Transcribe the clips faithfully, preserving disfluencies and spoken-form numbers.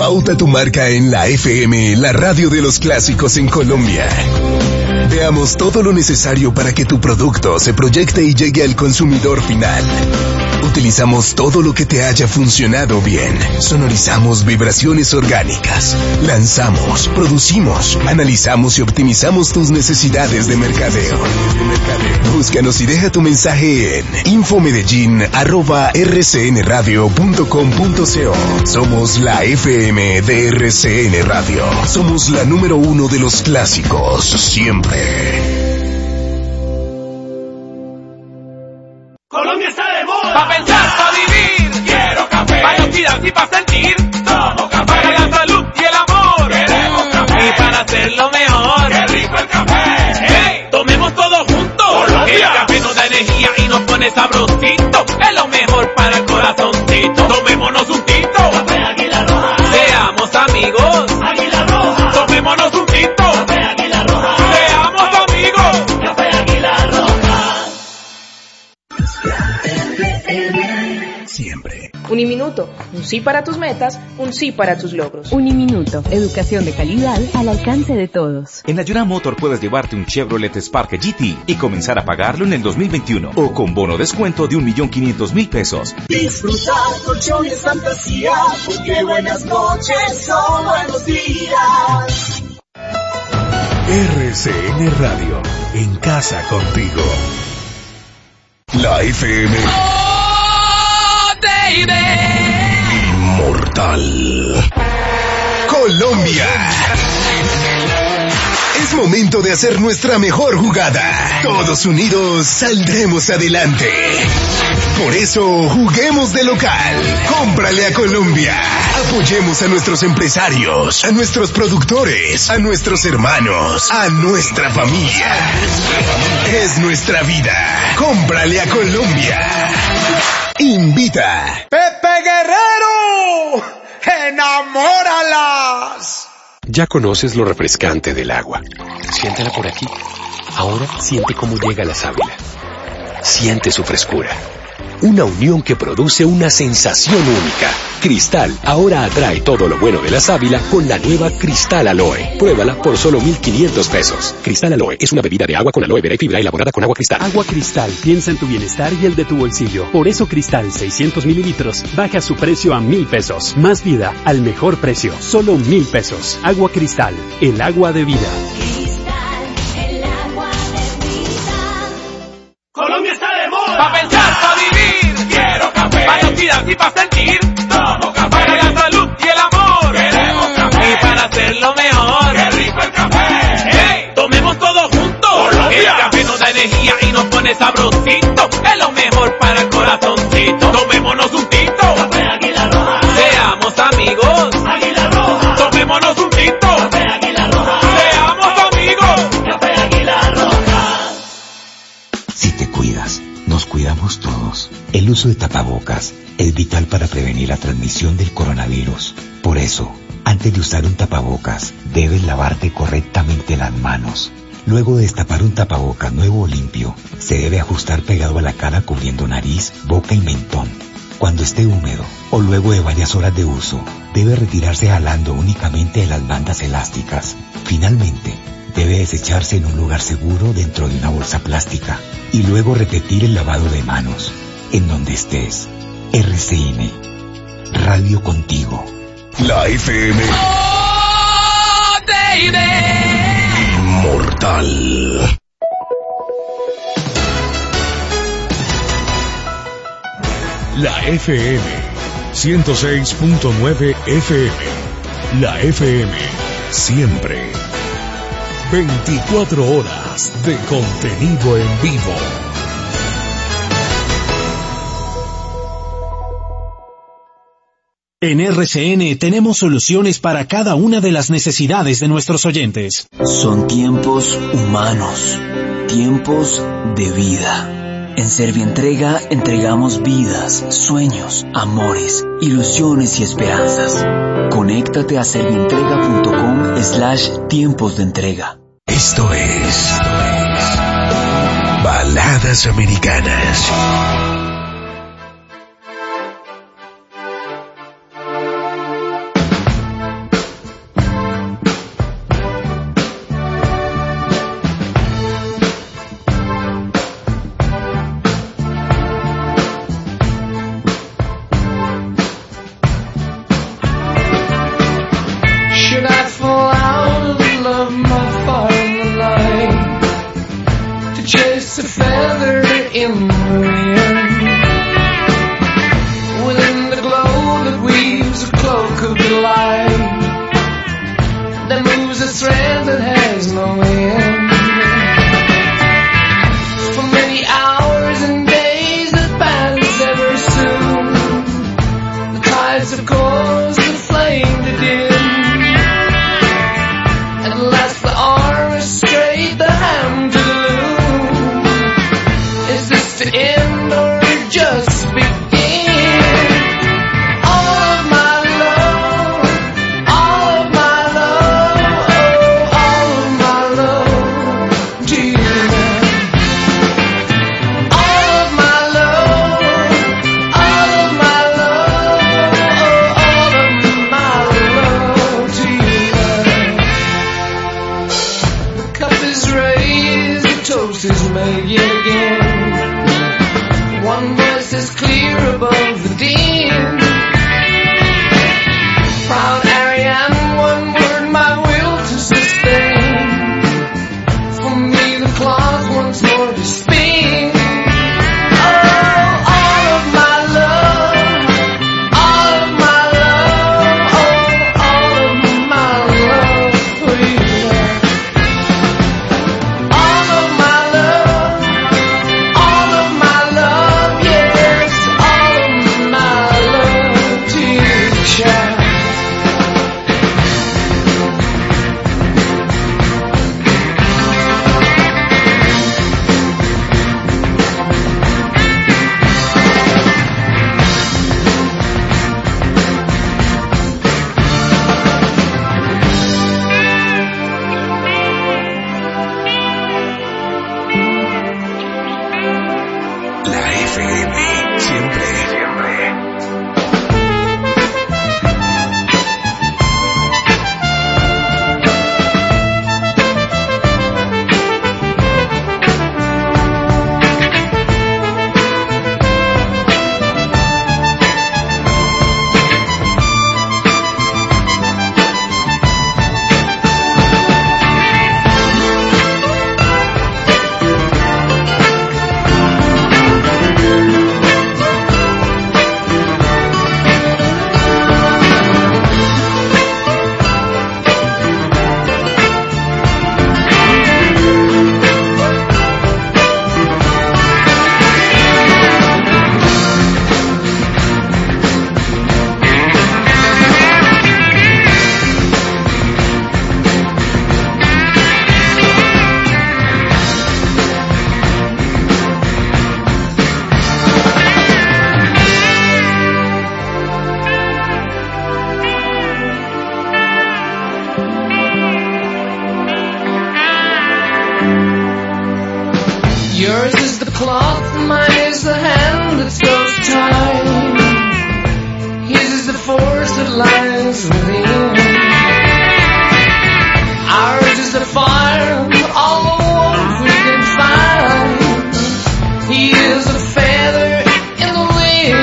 Pauta tu marca en la F M, la radio de los clásicos en Colombia. Veamos todo lo necesario para que tu producto se proyecte y llegue al consumidor final. Utilizamos todo lo que te haya funcionado bien. Sonorizamos vibraciones orgánicas. Lanzamos, producimos, analizamos y optimizamos tus necesidades de mercadeo. Búscanos y deja tu mensaje en infomedellín arroba r c n radio punto com punto co. Somos la F M de R C N Radio. Somos la número uno de los clásicos, siempre. Colombia está de moda. Pa' pensar, pa' vivir. Quiero café. Pa' respirar y pa' sentir. Tomo café. Para la salud y el amor. Queremos café. Y para hacerlo mejor. Qué rico el café. Hey, tomemos todo juntos. Colombia. El café nos da energía y nos pone sabrosito. Es lo mejor para el corazoncito. Tomémonos un tito. Café Águila Roja. Seamos amigos. Águila Roja. Tomémonos un tito. Café Águila Roja. Seamos amigos. Café Águila Roja. Siempre. Uniminuto, un sí para tus metas, un sí para tus logros. Uniminuto, educación de calidad al alcance de todos. En Ayura Motor puedes llevarte un Chevrolet Spark G T y comenzar a pagarlo en el dos mil veintiuno o con bono descuento de un millón quinientos mil pesos. Disfrutar colchones fantasía, porque buenas noches son buenos días. R C N Radio, en casa contigo. La F M. Inmortal. Colombia. Es momento de hacer nuestra mejor jugada. Todos unidos saldremos adelante. Por eso, juguemos de local. Cómprale a Colombia. Apoyemos a nuestros empresarios, a nuestros productores, a nuestros hermanos, a nuestra familia. Es nuestra vida. Cómprale a Colombia. Invita. Pepe Guerrero, enamóralas. Ya conoces lo refrescante del agua. Siéntela por aquí. Ahora siente cómo llega la sábila. Siente su frescura. Una unión que produce una sensación única. Cristal ahora atrae todo lo bueno de la sábila con la nueva Cristal Aloe. Pruébala por solo mil quinientos pesos. Cristal Aloe es una bebida de agua con aloe vera y fibra elaborada con agua Cristal. Agua Cristal, piensa en tu bienestar y el de tu bolsillo. Por eso Cristal seiscientos mililitros baja su precio a mil pesos. Más vida al mejor precio, solo mil pesos. Agua Cristal, el agua de vida. Cristal, el agua de vida. Colombia está de moda. Pa' pensar, pa' vivir. Quiero café. Pa' respirar y pa' sentir. Tomo café. Para la salud y el amor. Queremos café. Y para hacerlo mejor. Qué rico el café. Hey, tomemos todo juntos. Colombia. El café nos da energía y nos pone sabrosito. Es lo mejor para el corazoncito. Tomémonos un tito. Café Águila Roja. Seamos amigos. Águila Roja. Tomémonos un tito. Café Águila Roja. Seamos amigos. Café Águila Roja. Si te cuidas, nos cuidamos todos. El uso de tapabocas es vital para prevenir la transmisión del coronavirus. Por eso, antes de usar un tapabocas, debes lavarte correctamente las manos. Luego de destapar un tapabocas nuevo o limpio, se debe ajustar pegado a la cara cubriendo nariz, boca y mentón. Cuando esté húmedo o luego de varias horas de uso, debe retirarse jalando únicamente de las bandas elásticas. Finalmente, debe desecharse en un lugar seguro dentro de una bolsa plástica y luego repetir el lavado de manos en donde estés. R C N, Radio Contigo. La F M. Inmortal. La F M. ciento seis punto nueve F M. La F M. Siempre. veinticuatro horas de contenido en vivo. En R C N tenemos soluciones para cada una de las necesidades de nuestros oyentes. Son tiempos humanos, tiempos de vida. En Servientrega entregamos vidas, sueños, amores, ilusiones y esperanzas. Conéctate a servientrega.com slash tiempos de entrega. Esto es Baladas Americanas. a feather in the wind. Within the glow that weaves a cloak of delight, that moves a thread that has no end. For many hours and days that pass ever soon, the tides of course the flame to dim. At last the arm is straight, the hand to the loom. Is this to end or just begin? Is made yet again. One voice is clear above the din. Proud Ariane, one word my will to sustain. For me the clock once more to spin. Oh, all of my love, all of my love, oh, all of my love for you. Yours is the cloth, mine is the hand that goes time. His is the force that lies within. Ours is the fire, all the warmth we can find. He is a feather in the wind.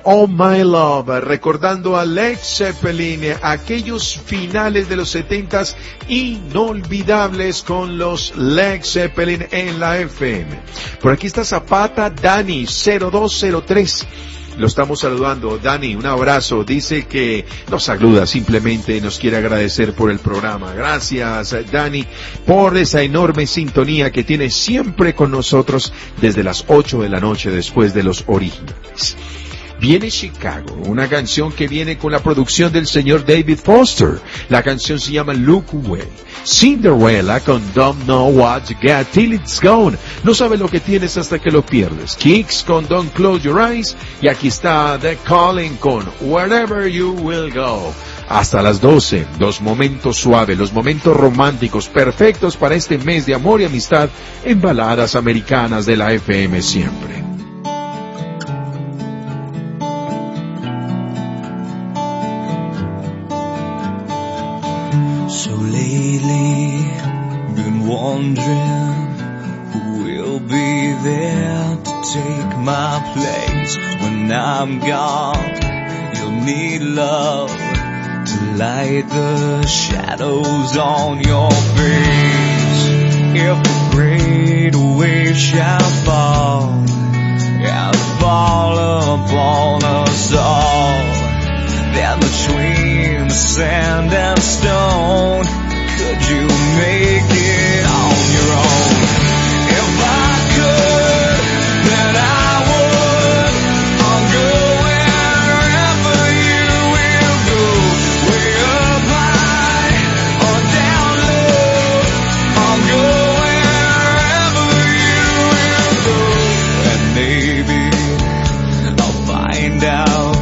All My Love, recordando a Led Zeppelin, aquellos finales de los setentas inolvidables con los Led Zeppelin en la F M. Por aquí está Zapata Dani cero dos cero tres. Lo estamos saludando. Dani, un abrazo. Dice que nos saluda simplemente, nos quiere agradecer por el programa. Gracias, Dani, por esa enorme sintonía que tiene siempre con nosotros desde las ocho de la noche después de los originales. Viene Chicago, una canción que viene con la producción del señor David Foster. La canción se llama Look Away. Cinderella con Don't Know What You Got Till It's Gone. No sabes lo que tienes hasta que lo pierdes. Kicks con Don't Close Your Eyes. Y aquí está The Calling con Wherever You Will Go. Hasta las doce, los momentos suaves, los momentos románticos perfectos para este mes de amor y amistad en Baladas Americanas de la F M siempre. So lately, been wondering who will be there to take my place when I'm gone. You'll need love to light the shadows on your face. If a great wave shall fall and fall upon us all, then between the sand and stone, could you make it on your own? If I could, then I would. I'll go wherever you will go, way up high or down low. I'll go wherever you will go, and maybe I'll find out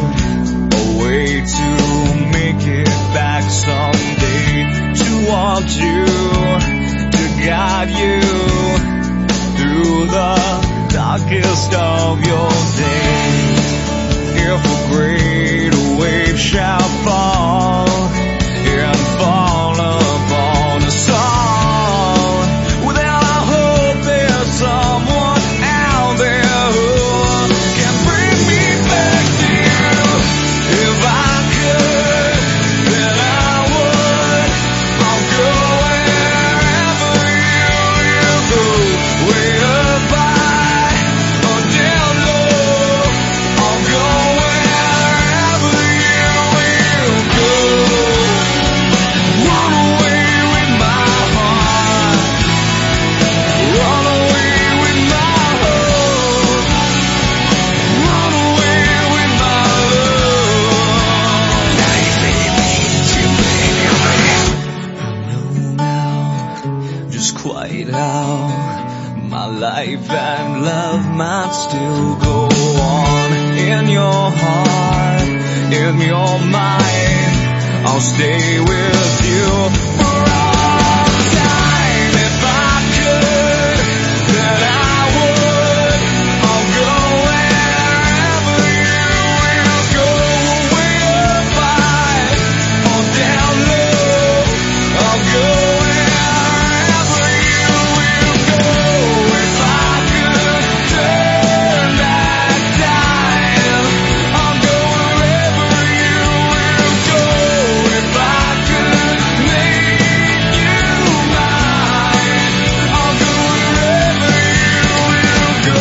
to make it back someday, to want you, to guide you through the darkest of your days. If a great wave shall fall and fall upon us all, well then I hope there's someone out there who can bring me back to you. If I could, then I would. I'll go wherever you will go, way up high or down low. I'll go wherever you will go. Run away with my heart, run away with my hope, run away with my love. Just quite how my life and love might still go on. In your heart, in your mind, I'll stay with you for all time. If I could, then I would. I'll go wherever you will go, way up high or down low. I'll go wherever you will go. If I could turn back time, I'll go wherever you will go. If I could make you mine, I'll go wherever you will go.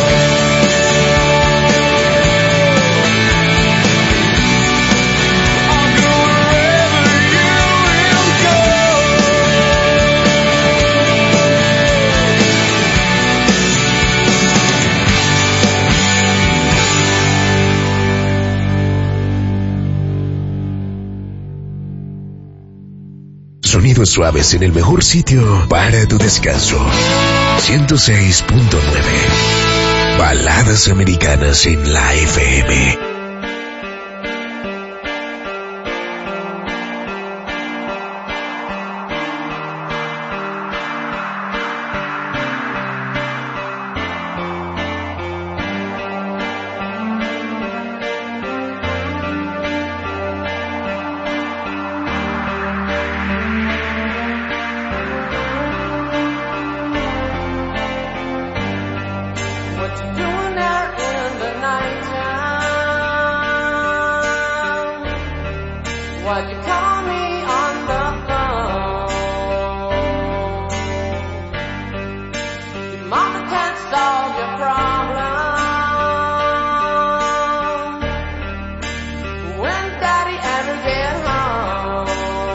I'll go wherever you will go. Sonidos suaves en el mejor sitio para tu descanso. ciento seis punto nueve. Baladas Americanas en la F M. What you doing out in the nighttime? what you call me on the phone. Your mama can't solve your problem when daddy ever get home.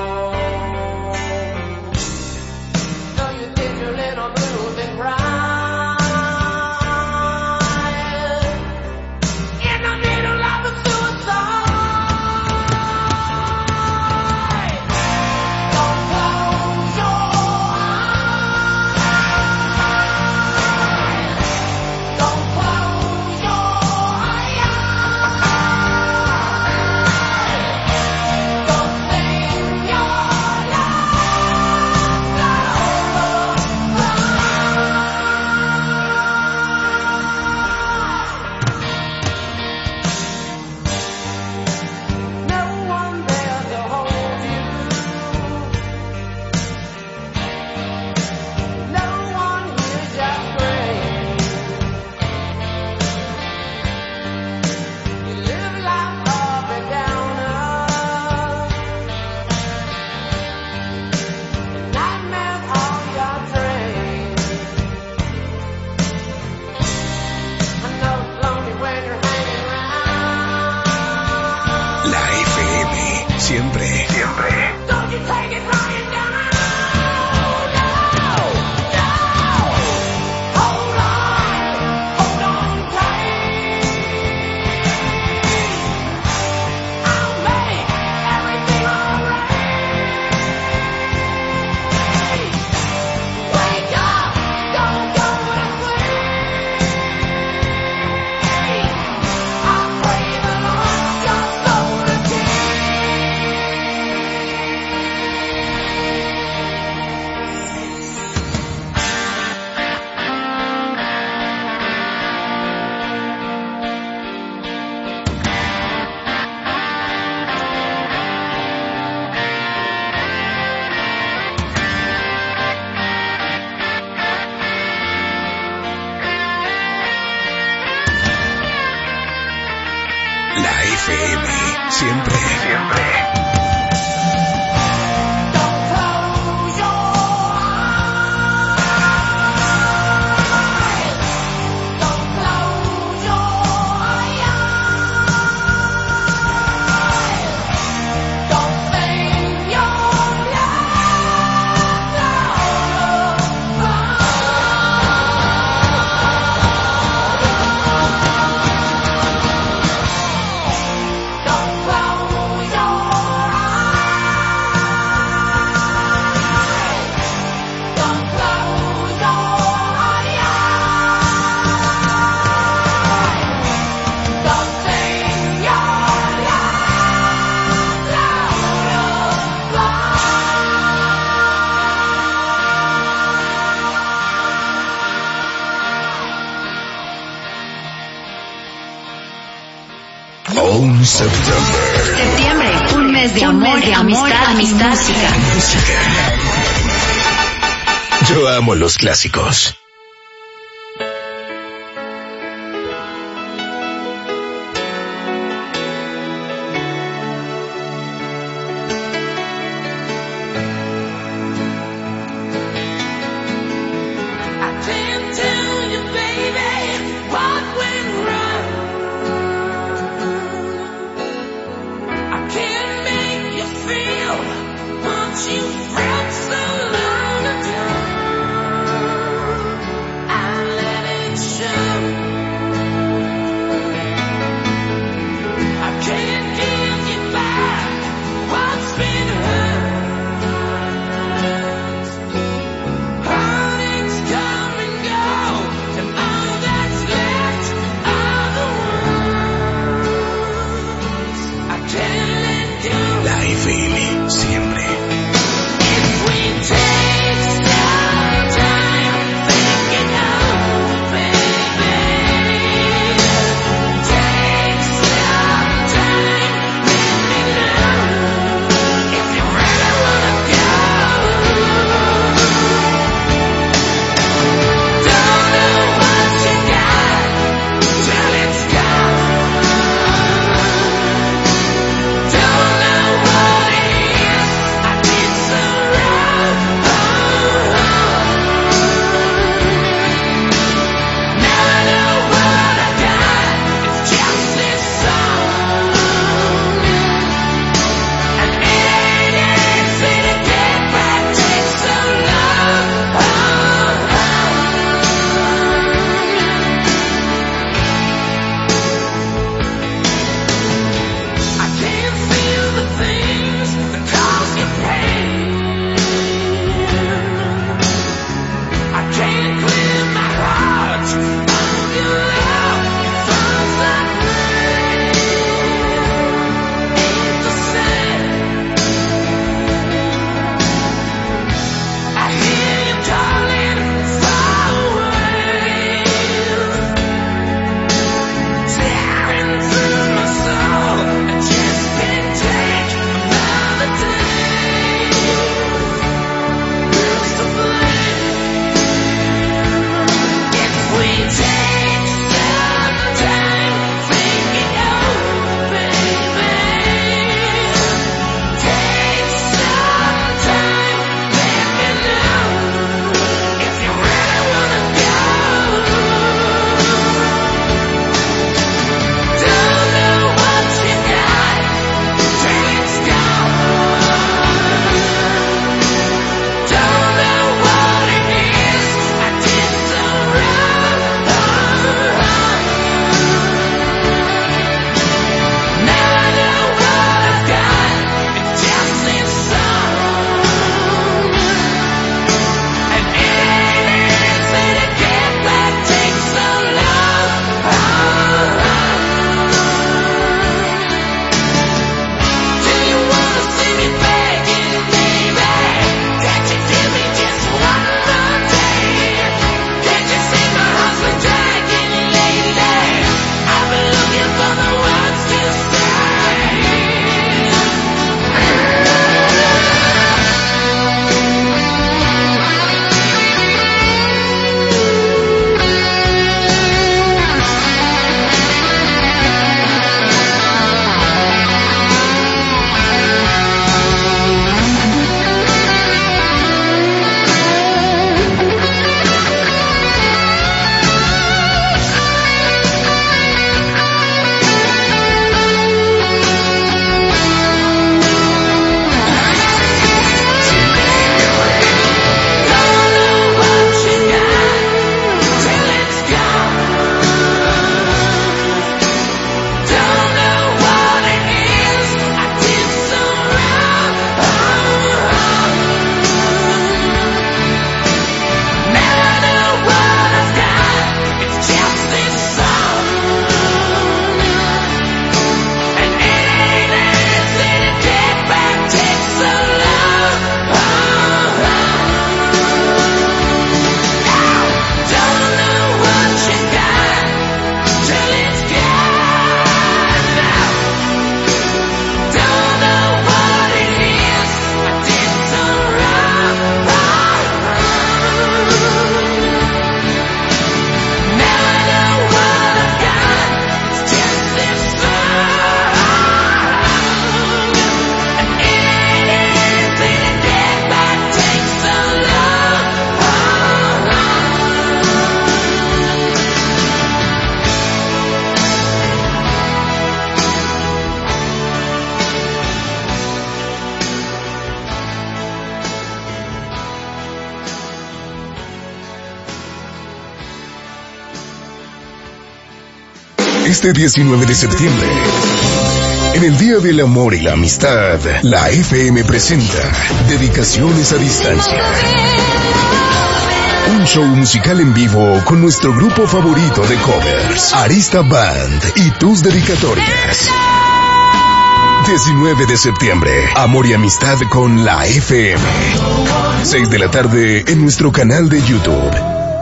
So you did your little blues and cry. Siempre, siempre. La F M, siempre, siempre. September. Septiembre, un mes de un amor, mes de amor, amistad, amistad, música. música. Yo amo los clásicos. You felt so long ago. Este diecinueve de septiembre, en el Día del Amor y la Amistad, la F M presenta Dedicaciones a Distancia. Un show musical en vivo con nuestro grupo favorito de covers, Arista Band, y tus dedicatorias. diecinueve de septiembre, Amor y Amistad con la F M. seis de la tarde en nuestro canal de YouTube.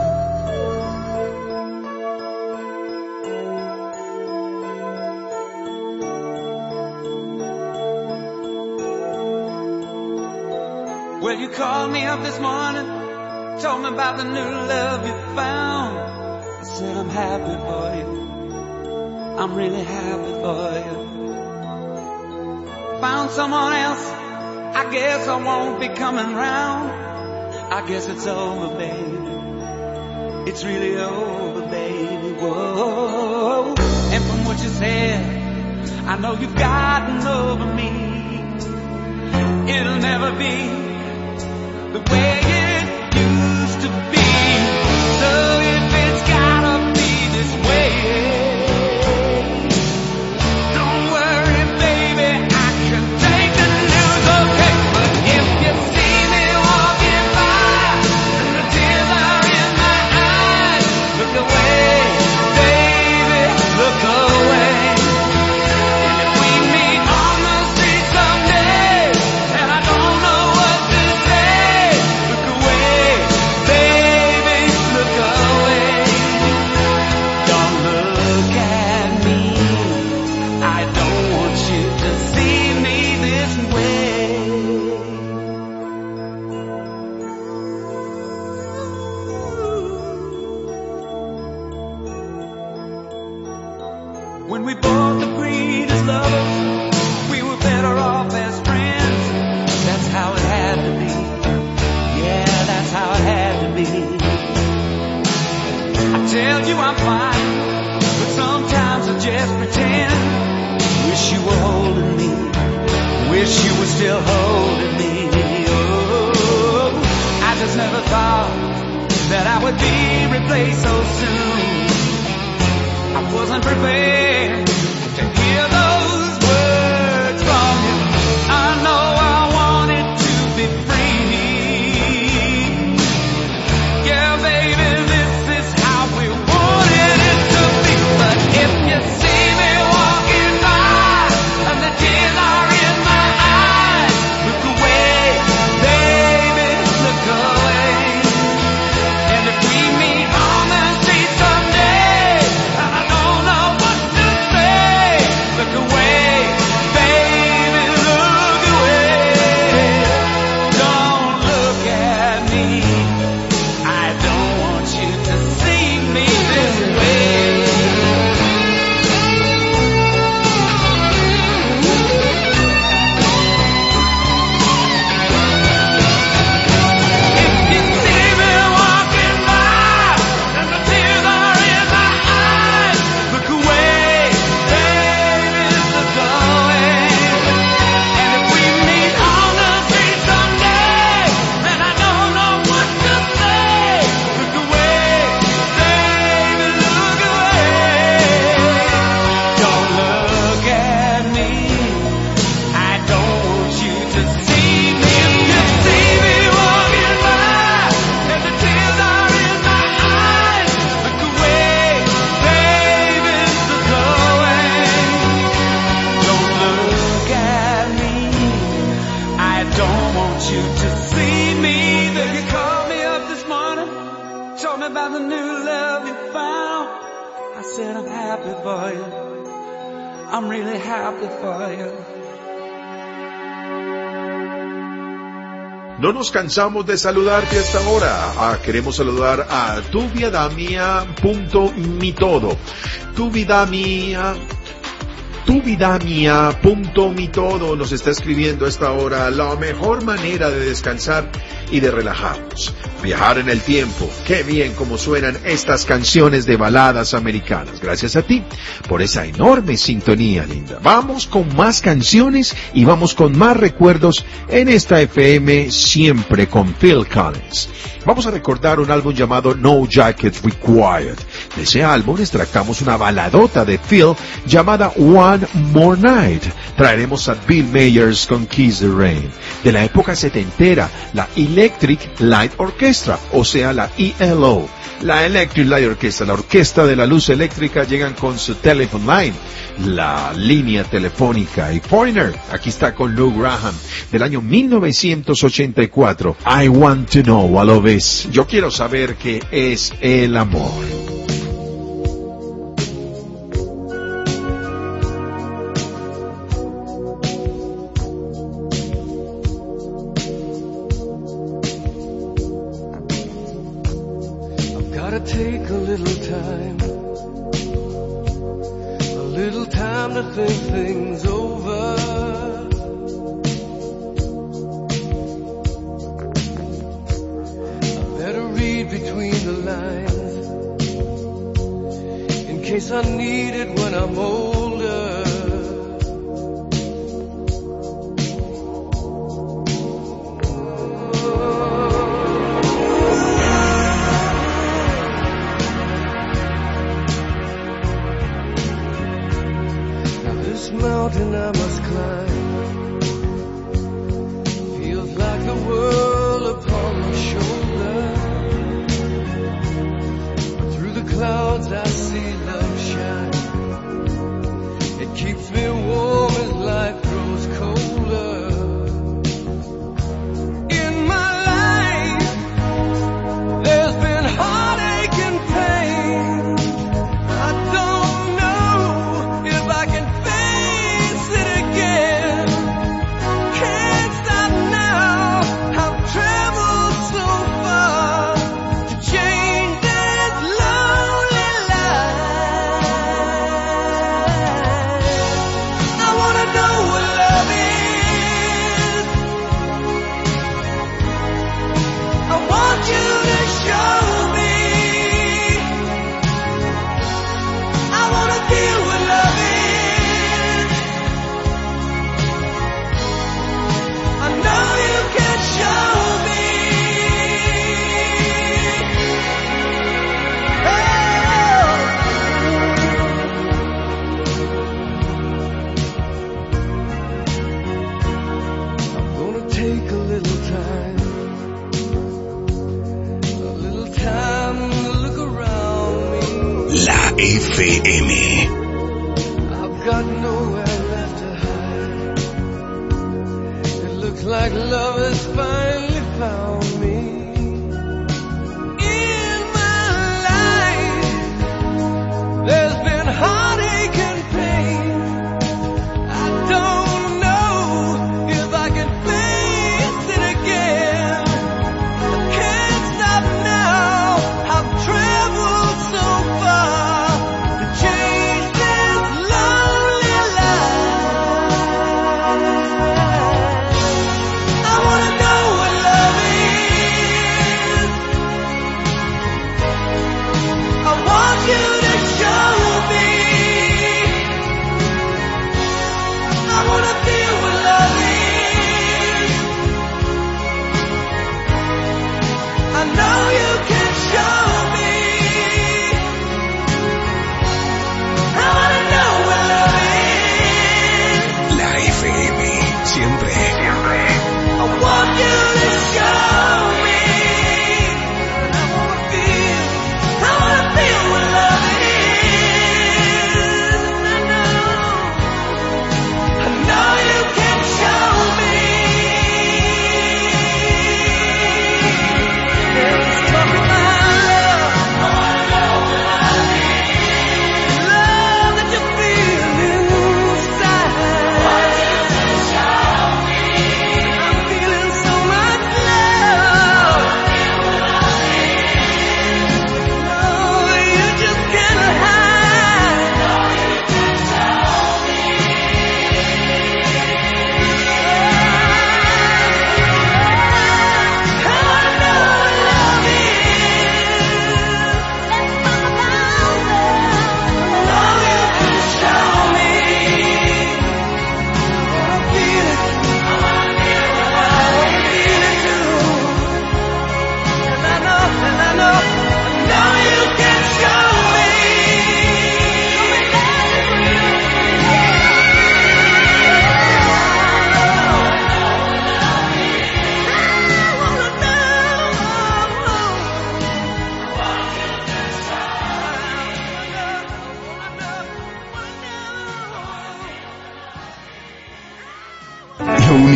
Well, you called me up this morning, told me about the new love you found. I said I'm happy for you, I'm really happy for you. Found someone else, I guess I won't be coming round. I guess it's over, baby, it's really over, baby, whoa. And from what you said, I know you've gotten over me. It'll never be the way it used to be. So if it's gotta be this way, don't worry, baby, I can take the news, okay. But if you see me walking by and the tears are in my eyes, look away, baby, look away. And if we meet on the street someday and I don't know what to say, look away, baby, look away. Don't look at me, I don't want you to see me this way. When we both agreed as lovers, we were better off as friends. That's how it had to be. Yeah, that's how it had to be. I tell you I'm fine, but sometimes I just pretend. Wish you were holding me, wish you were still holding me. Oh, I just never thought that I would be replaced so soon. I wasn't prepared to hear those words from you. I know I wanted to be free. Yeah, baby, this is how we wanted it to be. But if you see me walking by and the tears are in my eyes, look away, baby, look away. And if we meet on the street someday and I don't know what to say, look away, baby, look away. Don't look at me, I don't want you to see me this way. If you see me walking by and the tears are in my eyes, look away, baby, look away. And if we meet on the street someday and I don't know what to say, look away, baby, look away. Don't look at me, I don't want you to see me. If you see me walking by and the tears are in my eyes, look away, baby, look away. Don't look at me, I don't want you to see me. Then you called me up this morning, told me about the new love you found. I said I'm happy for you, I'm really happy for you. No nos cansamos de saludarte a esta hora. Ah, queremos saludar a tu vida mía punto mi todo. Tu vida mía. Tu vida mía punto mi todo nos está escribiendo a esta hora la mejor manera de descansar y de relajarnos. Viajar en el tiempo. Qué bien como suenan estas canciones de baladas americanas. Gracias a ti por esa enorme sintonía, linda. Vamos con más canciones y vamos con más recuerdos en esta F M, siempre con Phil Collins. Vamos a recordar un álbum llamado No Jacket Required. De ese álbum extractamos una baladota de Phil llamada One More Night. Traeremos a Bill Myers con Kiss the Rain. De la época setentera, la Electric Light Orchestra, o sea la E L O. La Electric Light Orchestra, la orquesta de la luz eléctrica, llegan con su Telephone Line, la línea telefónica. Y Pointer, aquí está con Lou Graham, del año mil novecientos ochenta y cuatro. I want to know what love is. Yo quiero saber qué es el amor. Take a little time, a little time to think things over. I better read between the lines, in case I need it when I'm older. Mountain I must climb, feels like the world upon my shoulder. Through the clouds I see love shine. It keeps me warm as life grows colder. In my life there's been heartache and pain. I don't know if I can F M. I've got nowhere left to hide. It looks like love has finally found me. In my life, there's been heartache and pain. I don't know if I can face it again. I can't stop now. I've traveled so far. I wanna know what love is.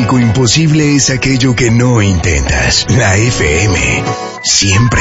único imposible es aquello que no intentas. La F M. Siempre.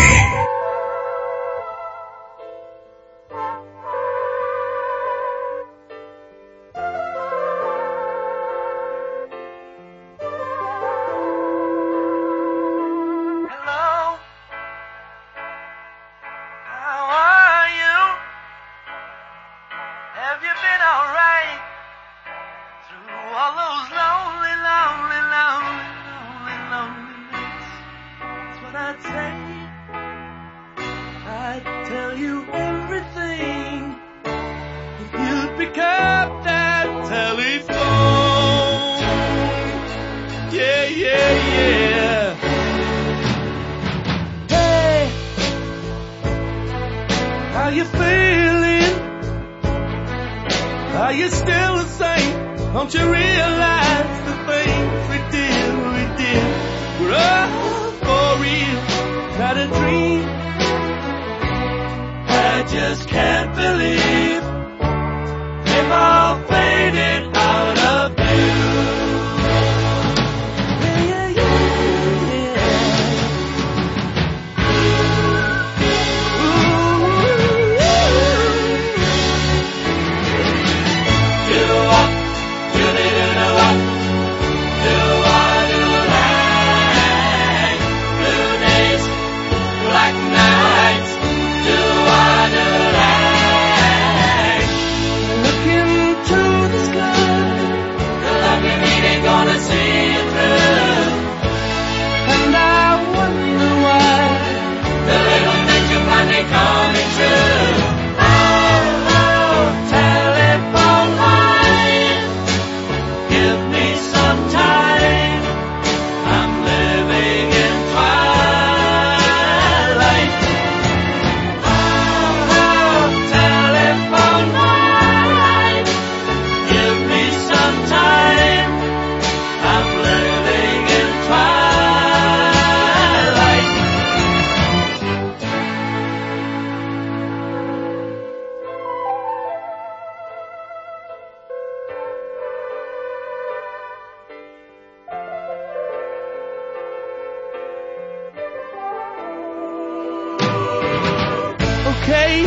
Okay,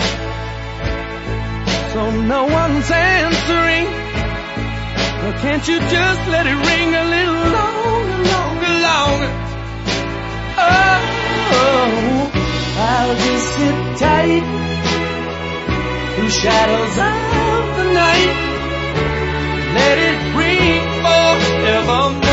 so no one's answering. Well, can't you just let it ring a little longer, longer, longer? Oh, I'll just sit tight through shadows of the night. Let it ring forevermore.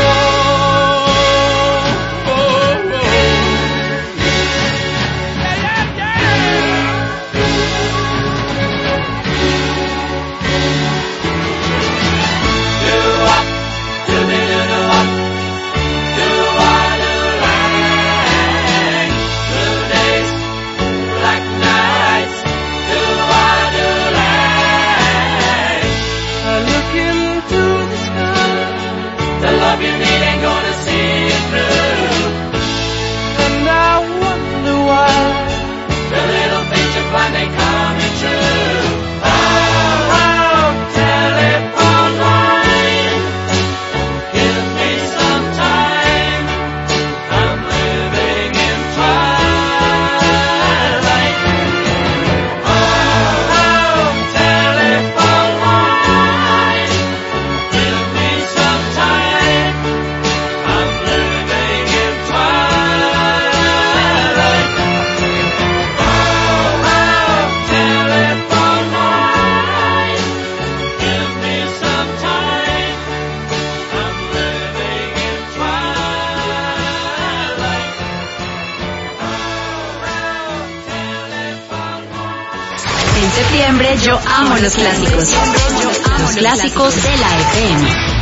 En septiembre yo amo los clásicos. Los clásicos de la F M.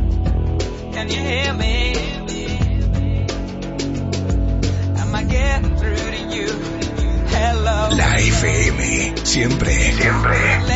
Am I getting siempre, siempre.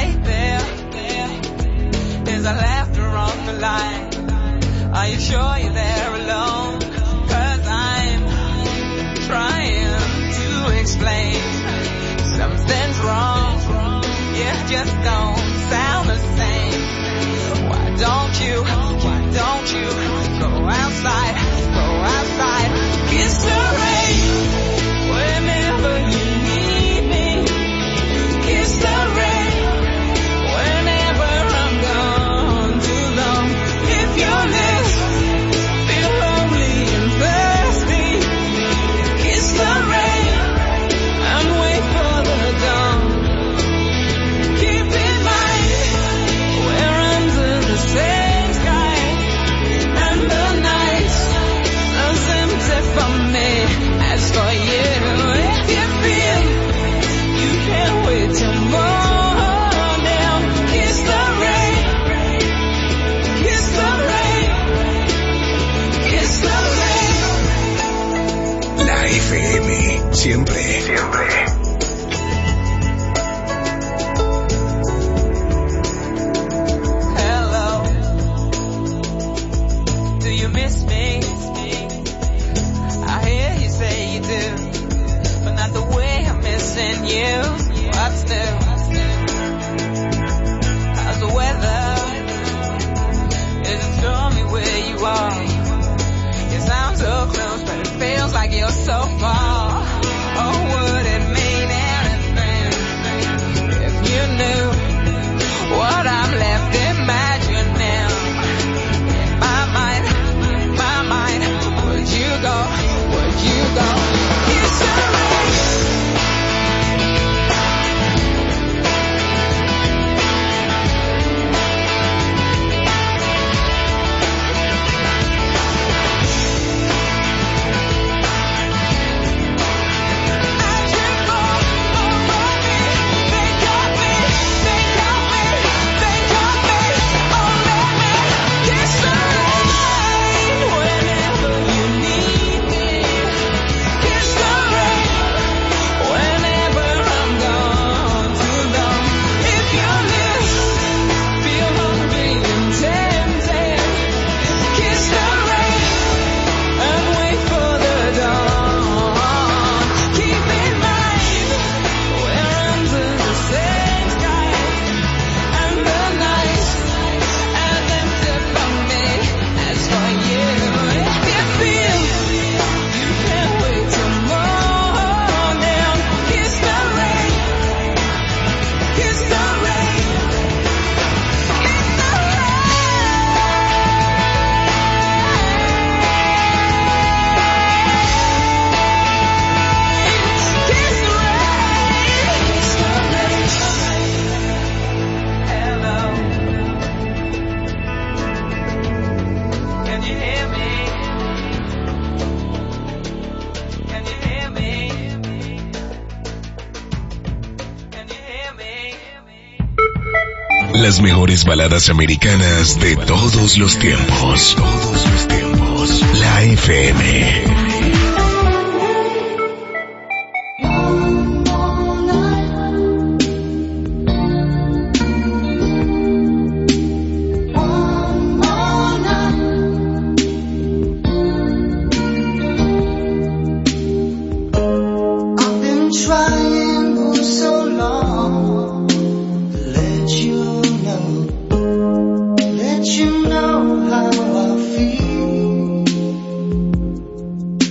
There's a laughter on the line. Are you sure you're there alone? Cause I'm trying to explain. Something's wrong. You just don't sound the same. Why don't you, why don't you go outside, go outside, kiss the rain whenever you need me. Kiss the rain whenever I'm gone too long. If you're this, feel lonely and thirsty, kiss the rain and wait for the dawn. Keep in mind we're under the same sky, and the night is empty for me. As for you, if you feel you can't wait till morning, kiss the rain, kiss the rain, kiss the rain. La F M, siempre, siempre. Hello, do you miss me? I hear you say you do, but not the way I'm missing you. What's new? How's the weather? Is it stormy where you are? You sound so close, but it feels like you're so far. Oh, would it mean anything if you knew what I'm left imagining? In my mind, my mind, would you go, would you go? Kiss the rain. Las mejores baladas americanas de todos los tiempos. Todos los tiempos. La F M. Let you know how I feel.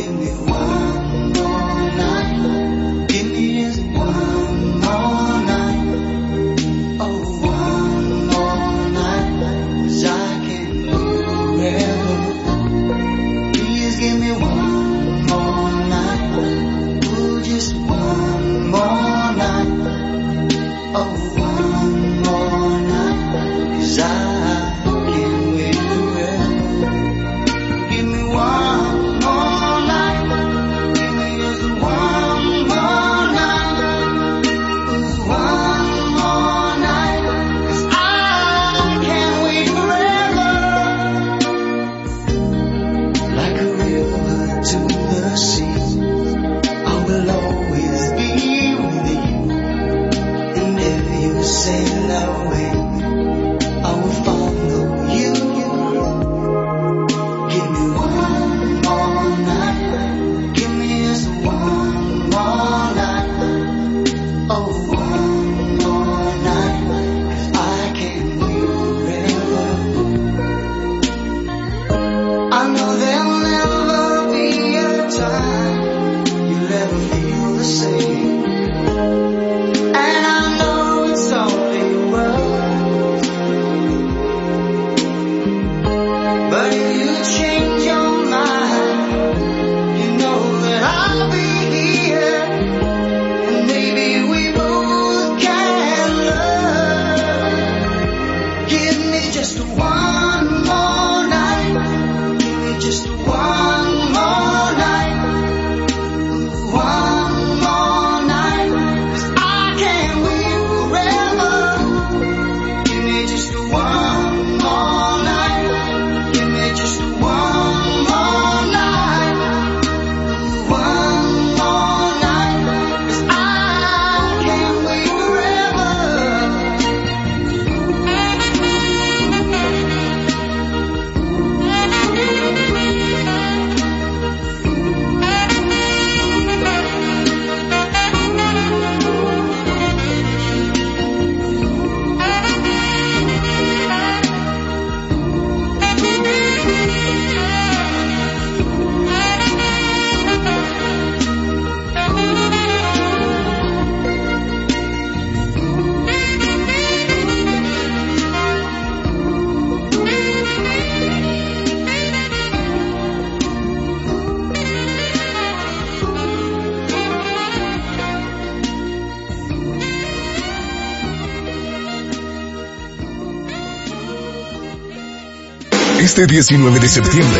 Este diecinueve de septiembre,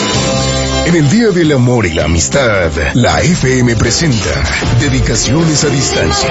en el Día del Amor y la Amistad, la F M presenta Dedicaciones a Distancia.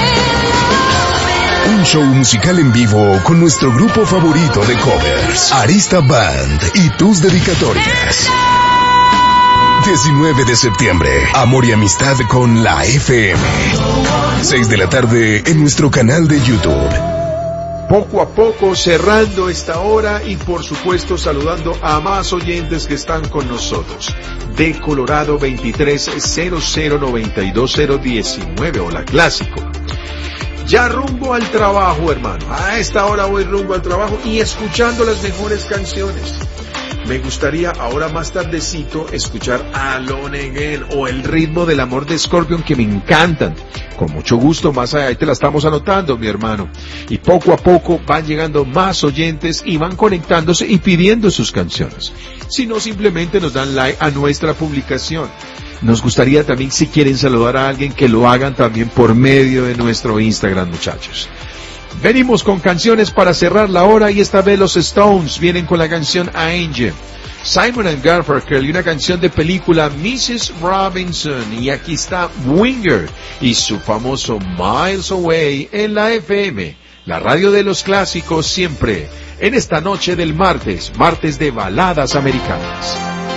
Un show musical en vivo con nuestro grupo favorito de covers, Arista Band, y tus dedicatorias. diecinueve de septiembre, Amor y Amistad con la F M. seis de la tarde en nuestro canal de YouTube. Poco a poco cerrando esta hora y por supuesto saludando a más oyentes que están con nosotros. De Colorado veintitrés cero cero noventa y dos cero diecinueve, hola clásico. Ya rumbo al trabajo, hermano. A esta hora voy rumbo al trabajo y escuchando las mejores canciones. Me gustaría ahora más tardecito escuchar Alone Again o El Ritmo del Amor de Scorpion, que me encantan. Con mucho gusto, más allá, ahí te la estamos anotando, mi hermano. Y poco a poco van llegando más oyentes y van conectándose y pidiendo sus canciones. Si no, simplemente nos dan like a nuestra publicación. Nos gustaría también, si quieren saludar a alguien, que lo hagan también por medio de nuestro Instagram, muchachos. Venimos con canciones para cerrar la hora y esta vez los Stones vienen con la canción Angel. Simon and Garfunkel y una canción de película missus Robinson. Y aquí está Winger y su famoso Miles Away en la F M, la radio de los clásicos, siempre en esta noche del martes, martes de baladas americanas.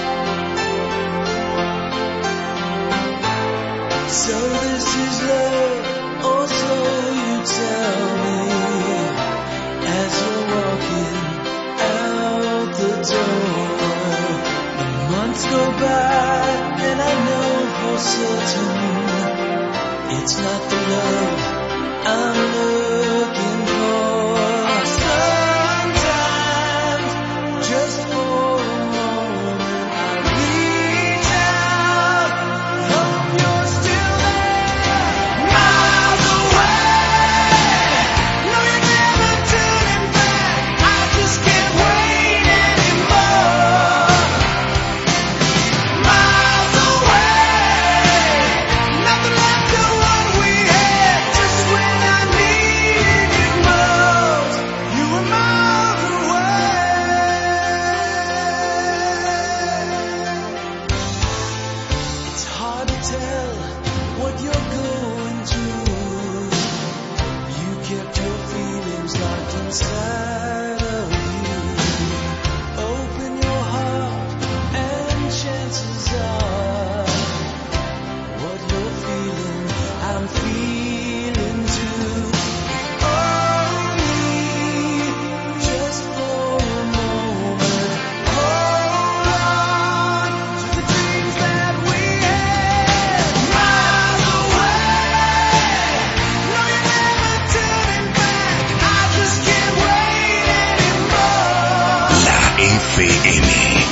It's not the love I'm looking for. Sometimes, just for a moment, I reach out tell what you're going through. You kept your feelings locked inside of you. Open your heart and chances are what you're feeling, I'm feeling too. F M.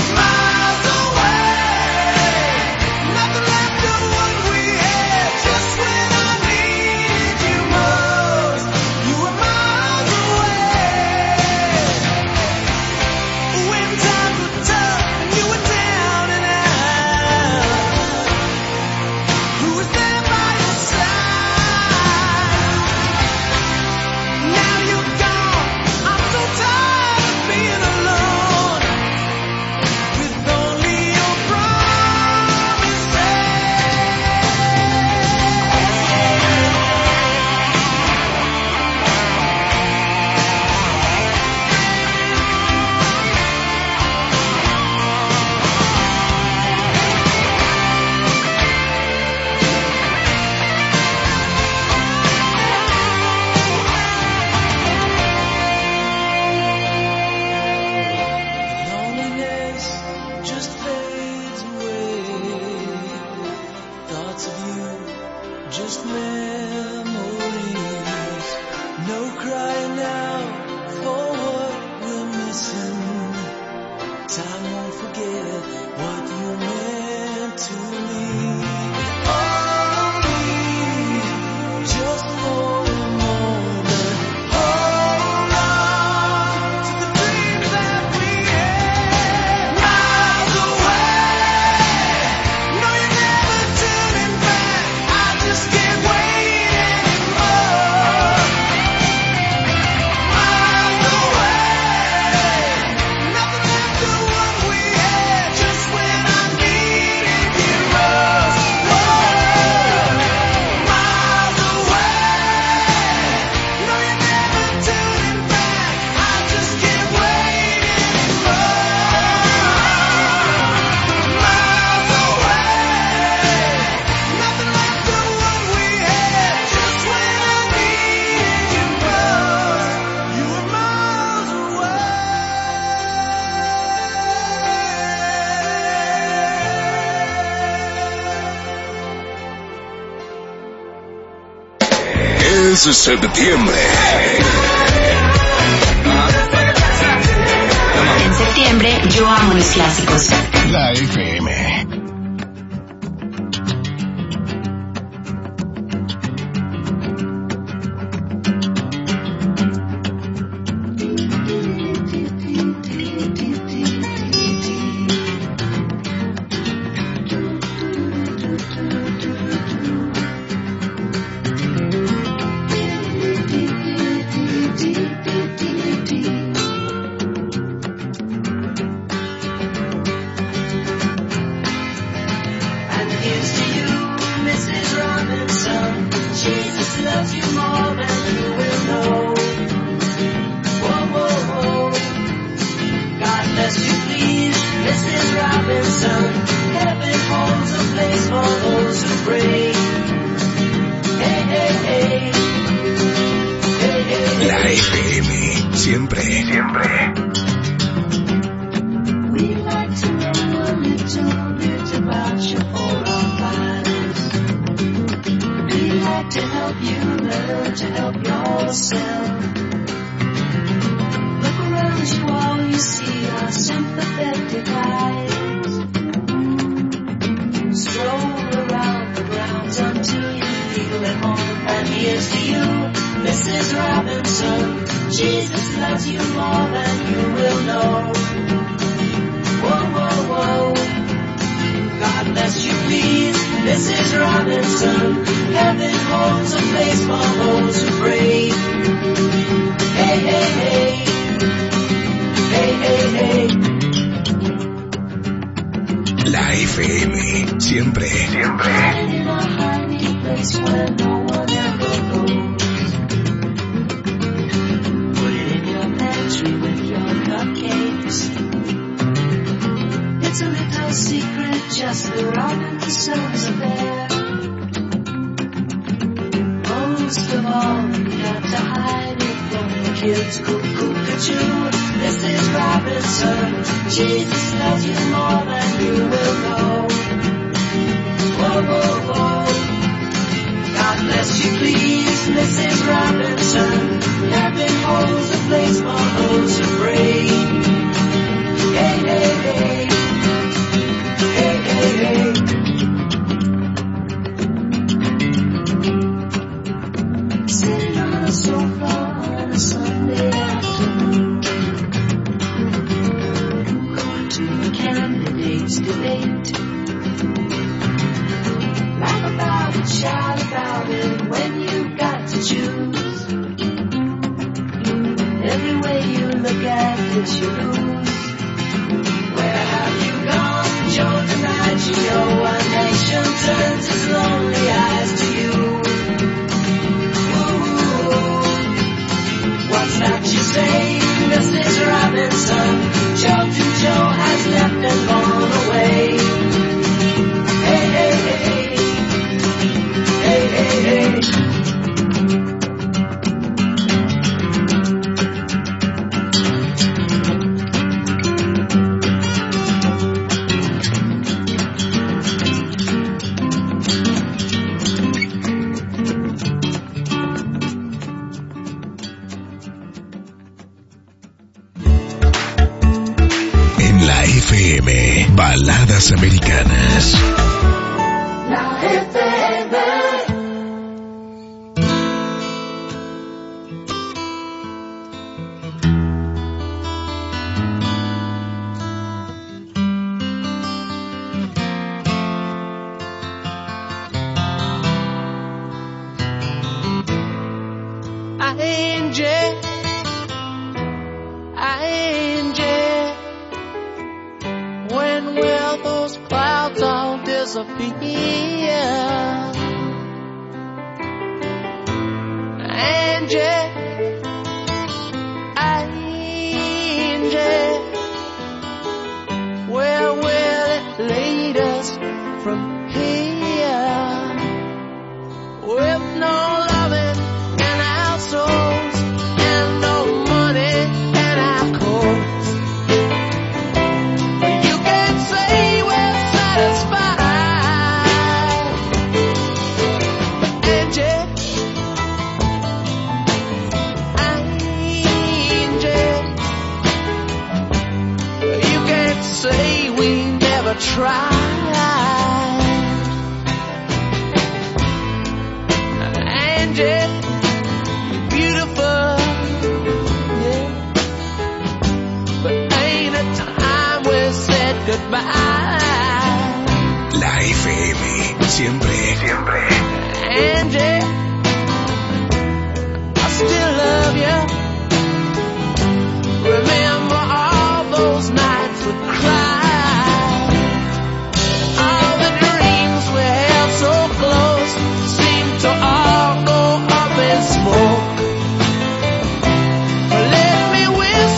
Es septiembre. En septiembre yo amo los clásicos. La F M. La F M, siempre, siempre. It's a little secret, just the Robinsons are there. Most of all, you got to hide it from the kids. Cuckoo, cuckoo, this is Robinson. Jesus loves you more than you will know. Whoa, whoa, whoa. God bless you, please, Missus Robinson. Having holes a place for those who pray. Hey, hey, hey. Hey, hey, hey. Sitting on a sofa on a Sunday afternoon, going to the candidates' debate. Laugh about it, shout about it when you've got to choose. Every way you look at it, you lose. Where have you gone, Joe DiMaggio? A nation turns its lonely eyes to you. Ooh, what's that you say, Missus Robinson? Joe to Joe has left and gone away. Hey, hey, hey. Hey, hey, hey. F M, baladas americanas. La F M. Angie, Angie, when will those clouds all disappear? Angie, Angie, where will it lead us from here? With no loving in our souls and no money in our coats, you can't say we're satisfied. Angie, Angie, you can't say we never tried. Angie, you're beautiful, yeah, but ain't it time we said goodbye? La F M, siempre, siempre. Angie, I still love you. Remember all those nights with clouds